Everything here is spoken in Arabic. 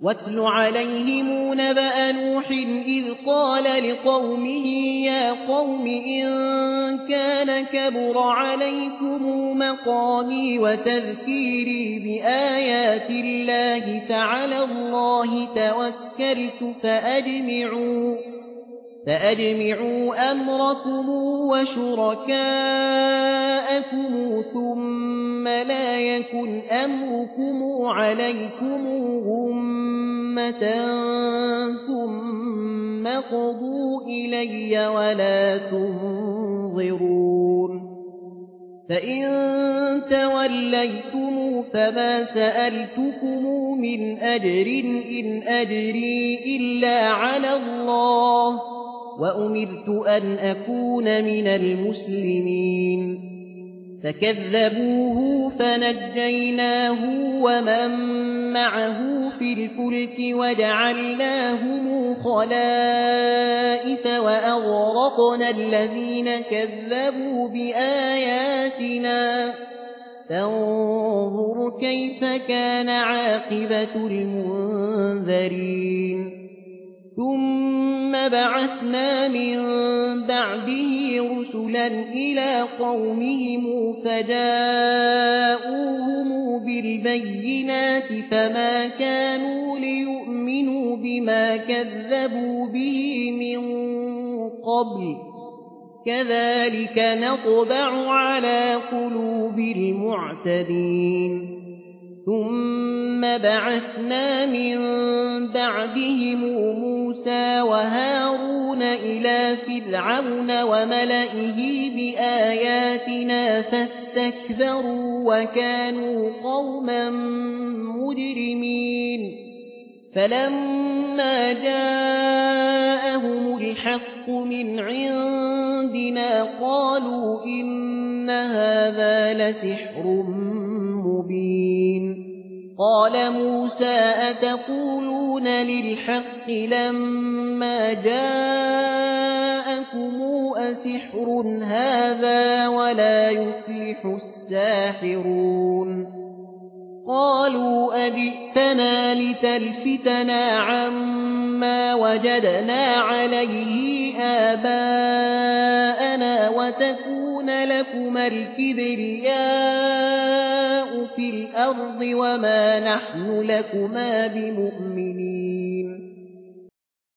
واتل عليهم نبأ نوح إذ قال لقومه يا قوم إن كان كبر عليكم مقامي وتذكيري بآيات الله فعلى الله توكلت فأجمعوا أمركم وشركاءكم ثم لا يكن أمركم عليكم غمة ثم قضوا إلي ولا تنظرون فإن توليتم فما سألتكم من أجر إن أجري إلا على الله وأمرت أن أكون من المسلمين فكذبوه فنجيناه ومن معه في الفلك وجعلناهم خلائف وأغرقنا الذين كذبوا بآياتنا فانظر كيف كان عاقبة المنذرين ثم بعثنا من بعده رسلا إلى قومهم فجاءوهم بالبينات فما كانوا ليؤمنوا بما كذبوا به من قبل كذلك نطبع على قلوب المعتدين ثم بعثنا من بعدهم موسى وهارون إلى فرعون وملئه بآياتنا فاستكبروا وكانوا قوما مجرمين فلما جاءهم الحق من عندنا قالوا إن هذا لسحر مبين قال موسى أتقولون للحق لما جاءكم أسحر هذا ولا يفلح الساحرون قالوا أجئتنا لتلفتنا عما وجدنا عليه آباءنا وتكون لكما الكبرياء في الأرض وما نحن لكما بمؤمنين